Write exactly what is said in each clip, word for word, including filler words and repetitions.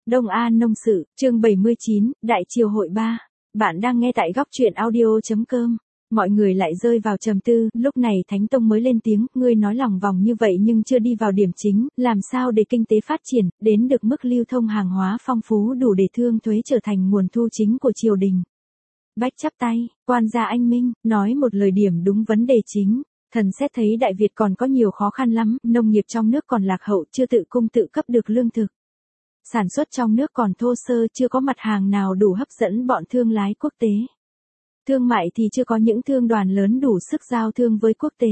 Đông An Nông Sự, chương bảy mươi chín, Đại Triều Hội ba. Bạn đang nghe tại góc truyện audio.com. Mọi người lại rơi vào trầm tư, lúc này Thánh Tông mới lên tiếng, ngươi nói lòng vòng như vậy nhưng chưa đi vào điểm chính, làm sao để kinh tế phát triển, đến được mức lưu thông hàng hóa phong phú đủ để thương thuế trở thành nguồn thu chính của triều đình. Bách chắp tay, quan gia anh minh, nói một lời điểm đúng vấn đề chính. Thần xét thấy Đại Việt còn có nhiều khó khăn lắm, nông nghiệp trong nước còn lạc hậu, chưa tự cung tự cấp được lương thực. Sản xuất trong nước còn thô sơ, chưa có mặt hàng nào đủ hấp dẫn bọn thương lái quốc tế. Thương mại thì chưa có những thương đoàn lớn đủ sức giao thương với quốc tế.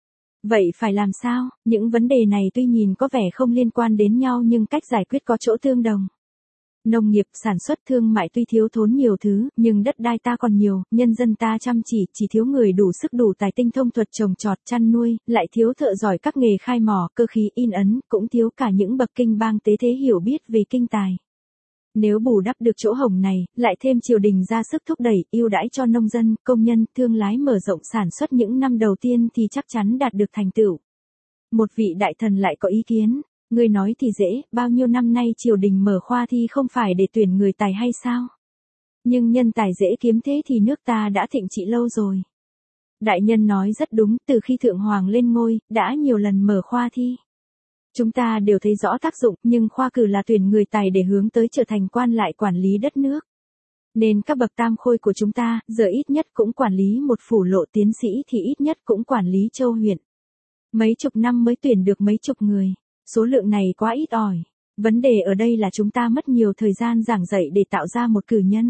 Vậy phải làm sao? Những vấn đề này tuy nhìn có vẻ không liên quan đến nhau nhưng cách giải quyết có chỗ tương đồng. Nông nghiệp, sản xuất, thương mại tuy thiếu thốn nhiều thứ, nhưng đất đai ta còn nhiều, nhân dân ta chăm chỉ, chỉ thiếu người đủ sức đủ tài tinh thông thuật trồng trọt, chăn nuôi, lại thiếu thợ giỏi các nghề khai mỏ, cơ khí, in ấn, cũng thiếu cả những bậc kinh bang tế thế hiểu biết về kinh tài. Nếu bù đắp được chỗ hổng này, lại thêm triều đình ra sức thúc đẩy, ưu đãi cho nông dân, công nhân, thương lái mở rộng sản xuất những năm đầu tiên thì chắc chắn đạt được thành tựu. Một vị đại thần lại có ý kiến. Ngươi nói thì dễ, bao nhiêu năm nay triều đình mở khoa thi không phải để tuyển người tài hay sao? Nhưng nhân tài dễ kiếm thế thì nước ta đã thịnh trị lâu rồi. Đại nhân nói rất đúng, từ khi Thượng Hoàng lên ngôi, đã nhiều lần mở khoa thi. Chúng ta đều thấy rõ tác dụng, nhưng khoa cử là tuyển người tài để hướng tới trở thành quan lại quản lý đất nước. Nên các bậc tam khôi của chúng ta, giờ ít nhất cũng quản lý một phủ lộ tiến sĩ thì ít nhất cũng quản lý châu huyện. Mấy chục năm mới tuyển được mấy chục người. Số lượng này quá ít ỏi. Vấn đề ở đây là chúng ta mất nhiều thời gian giảng dạy để tạo ra một cử nhân.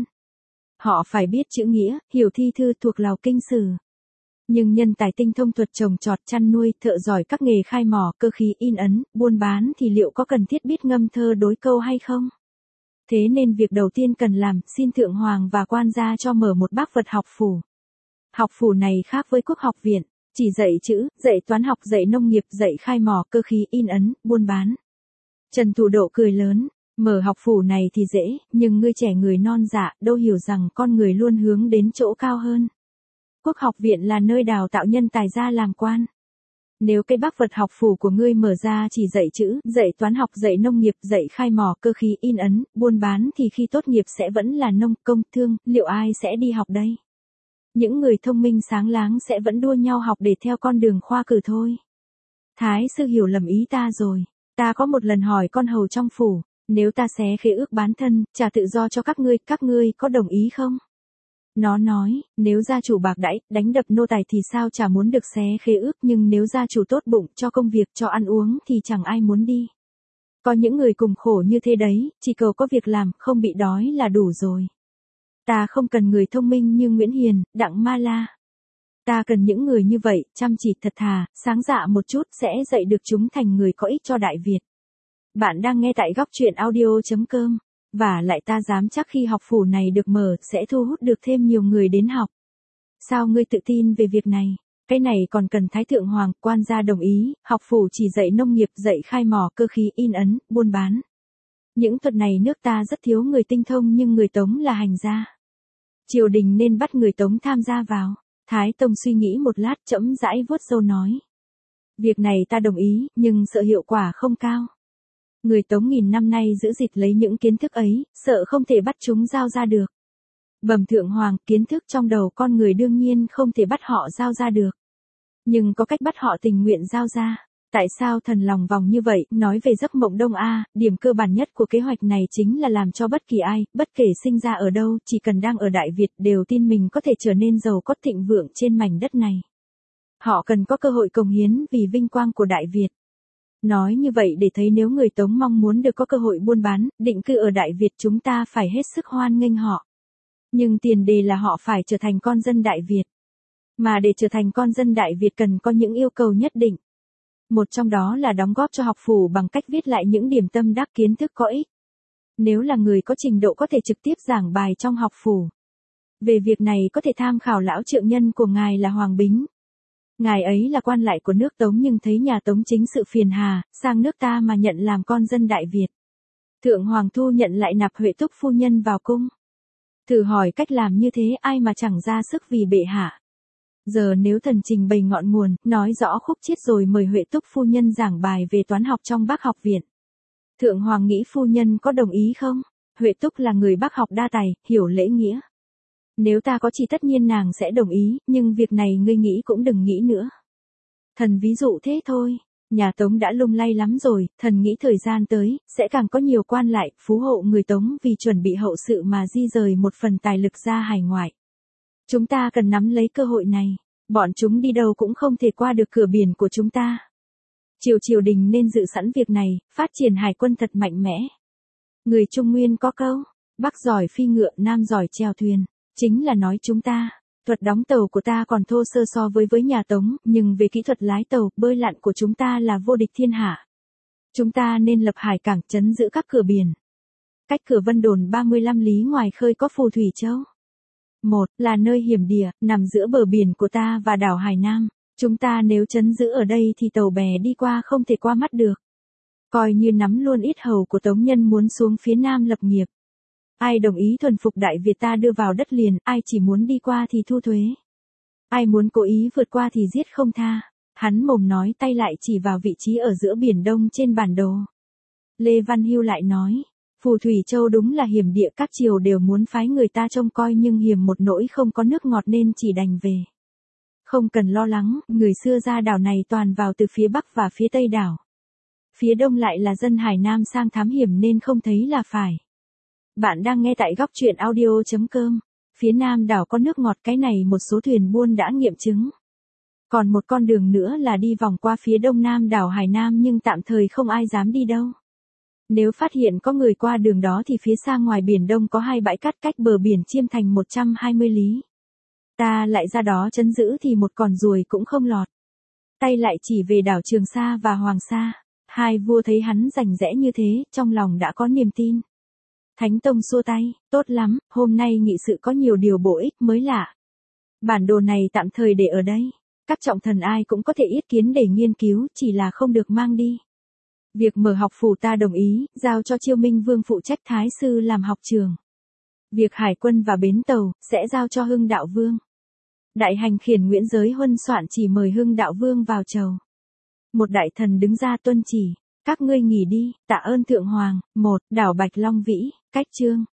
Họ phải biết chữ nghĩa, hiểu thi thư thuộc lào kinh sử. Nhưng nhân tài tinh thông thuật trồng trọt, chăn nuôi, thợ giỏi các nghề khai mỏ, cơ khí, in ấn, buôn bán thì liệu có cần thiết biết ngâm thơ đối câu hay không? Thế nên việc đầu tiên cần làm, xin Thượng Hoàng và quan gia cho mở một bác vật học phủ. Học phủ này khác với quốc học viện. Chỉ dạy chữ, dạy toán học, dạy nông nghiệp, dạy khai mỏ, cơ khí, in ấn, buôn bán. Trần Thủ Độ cười lớn, mở học phủ này thì dễ, nhưng ngươi trẻ người non dạ, đâu hiểu rằng con người luôn hướng đến chỗ cao hơn. Quốc học viện là nơi đào tạo nhân tài ra làm quan. Nếu cái bác vật học phủ của ngươi mở ra chỉ dạy chữ, dạy toán học, dạy nông nghiệp, dạy khai mỏ, cơ khí, in ấn, buôn bán thì khi tốt nghiệp sẽ vẫn là nông, công, thương, liệu ai sẽ đi học đây? Những người thông minh sáng láng sẽ vẫn đua nhau học để theo con đường khoa cử thôi. Thái sư hiểu lầm ý ta rồi. Ta có một lần hỏi con hầu trong phủ, nếu ta xé khế ước bán thân, trả tự do cho các ngươi, các ngươi có đồng ý không? Nó nói, nếu gia chủ bạc đãi, đánh đập nô tài thì sao chả muốn được xé khế ước, nhưng nếu gia chủ tốt bụng, cho công việc, cho ăn uống thì chẳng ai muốn đi. Có những người cùng khổ như thế đấy, chỉ cầu có việc làm, không bị đói là đủ rồi. Ta không cần người thông minh như Nguyễn Hiền, Đặng Ma La. Ta cần những người như vậy, chăm chỉ thật thà, sáng dạ một chút sẽ dạy được chúng thành người có ích cho Đại Việt. Bạn đang nghe tại góc truyện audio.com. Và lại ta dám chắc khi học phủ này được mở sẽ thu hút được thêm nhiều người đến học. Sao ngươi tự tin về việc này? Cái này còn cần Thái Thượng Hoàng, quan gia đồng ý, học phủ chỉ dạy nông nghiệp, dạy khai mỏ, cơ khí, in ấn, buôn bán. Những thuật này nước ta rất thiếu người tinh thông nhưng người Tống là hành gia. Triều đình nên bắt người Tống tham gia vào. Thái Tông suy nghĩ một lát chẫm rãi vuốt râu nói. Việc này ta đồng ý, nhưng sợ hiệu quả không cao. Người Tống nghìn năm nay giữ gìn lấy những kiến thức ấy, sợ không thể bắt chúng giao ra được. Bẩm Thượng Hoàng, kiến thức trong đầu con người đương nhiên không thể bắt họ giao ra được. Nhưng có cách bắt họ tình nguyện giao ra. Tại sao thần lòng vòng như vậy? Nói về giấc mộng Đông A, điểm cơ bản nhất của kế hoạch này chính là làm cho bất kỳ ai, bất kể sinh ra ở đâu, chỉ cần đang ở Đại Việt đều tin mình có thể trở nên giàu có thịnh vượng trên mảnh đất này. Họ cần có cơ hội cống hiến vì vinh quang của Đại Việt. Nói như vậy để thấy nếu người Tống mong muốn được có cơ hội buôn bán, định cư ở Đại Việt chúng ta phải hết sức hoan nghênh họ. Nhưng tiền đề là họ phải trở thành con dân Đại Việt. Mà để trở thành con dân Đại Việt cần có những yêu cầu nhất định. Một trong đó là đóng góp cho học phủ bằng cách viết lại những điểm tâm đắc kiến thức có ích. Nếu là người có trình độ có thể trực tiếp giảng bài trong học phủ. Về việc này có thể tham khảo lão trượng nhân của ngài là Hoàng Bính. Ngài ấy là quan lại của nước Tống nhưng thấy nhà Tống chính sự phiền hà, sang nước ta mà nhận làm con dân Đại Việt. Thượng Hoàng thu nhận lại nạp Huệ Túc phu nhân vào cung. Thử hỏi cách làm như thế ai mà chẳng ra sức vì bệ hạ. Giờ nếu thần trình bày ngọn nguồn, nói rõ khúc chiết rồi mời Huệ Túc phu nhân giảng bài về toán học trong Bác học viện. Thượng Hoàng nghĩ phu nhân có đồng ý không? Huệ Túc là người bác học đa tài, hiểu lễ nghĩa. Nếu ta có chỉ tất nhiên nàng sẽ đồng ý, nhưng việc này ngươi nghĩ cũng đừng nghĩ nữa. Thần ví dụ thế thôi. Nhà Tống đã lung lay lắm rồi, thần nghĩ thời gian tới, sẽ càng có nhiều quan lại, phú hộ người Tống vì chuẩn bị hậu sự mà di rời một phần tài lực ra hải ngoại. Chúng ta cần nắm lấy cơ hội này, bọn chúng đi đâu cũng không thể qua được cửa biển của chúng ta. Triều triều đình nên dự sẵn việc này, phát triển hải quân thật mạnh mẽ. Người Trung Nguyên có câu, Bắc giỏi phi ngựa, Nam giỏi chèo thuyền, chính là nói chúng ta. Thuật đóng tàu của ta còn thô sơ so với với nhà Tống, nhưng về kỹ thuật lái tàu, bơi lặn của chúng ta là vô địch thiên hạ. Chúng ta nên lập hải cảng trấn giữ các cửa biển. Cách cửa Vân Đồn ba mươi lăm lý ngoài khơi có Phù Thủy Châu. Một là nơi hiểm địa, nằm giữa bờ biển của ta và đảo Hải Nam. Chúng ta nếu trấn giữ ở đây thì tàu bè đi qua không thể qua mắt được. Coi như nắm luôn ít hầu của Tống nhân muốn xuống phía Nam lập nghiệp. Ai đồng ý thuần phục Đại Việt ta đưa vào đất liền, ai chỉ muốn đi qua thì thu thuế. Ai muốn cố ý vượt qua thì giết không tha. Hắn mồm nói tay lại chỉ vào vị trí ở giữa Biển Đông trên bản đồ. Lê Văn Hưu lại nói, Phù Thủy Châu đúng là hiểm địa, các triều đều muốn phái người ta trông coi nhưng hiểm một nỗi không có nước ngọt nên chỉ đành về. Không cần lo lắng, người xưa ra đảo này toàn vào từ phía Bắc và phía Tây đảo. Phía Đông lại là dân Hải Nam sang thám hiểm nên không thấy là phải. Bạn đang nghe tại góc truyện audio chấm com. Phía Nam đảo có nước ngọt, cái này một số thuyền buôn đã nghiệm chứng. Còn một con đường nữa là đi vòng qua phía Đông Nam đảo Hải Nam nhưng tạm thời không ai dám đi đâu. Nếu phát hiện có người qua đường đó thì phía xa ngoài Biển Đông có hai bãi cát cách bờ biển Chiêm Thành một trăm hai mươi lý. Ta lại ra đó trấn giữ thì một con ruồi cũng không lọt. Tay lại chỉ về đảo Trường Sa và Hoàng Sa. Hai vua thấy hắn rành rẽ như thế, trong lòng đã có niềm tin. Thánh Tông xua tay, tốt lắm, hôm nay nghị sự có nhiều điều bổ ích mới lạ. Bản đồ này tạm thời để ở đây. Các trọng thần ai cũng có thể ý kiến để nghiên cứu, chỉ là không được mang đi. Việc mở học phủ ta đồng ý, giao cho Chiêu Minh Vương phụ trách Thái Sư làm học trường. Việc hải quân và bến tàu, sẽ giao cho Hưng Đạo Vương. Đại hành khiển Nguyễn Giới Huân soạn chỉ mời Hưng Đạo Vương vào chầu. Một đại thần đứng ra tuân chỉ, các ngươi nghỉ đi, tạ ơn Thượng Hoàng. Một, đảo Bạch Long Vĩ, cách chương.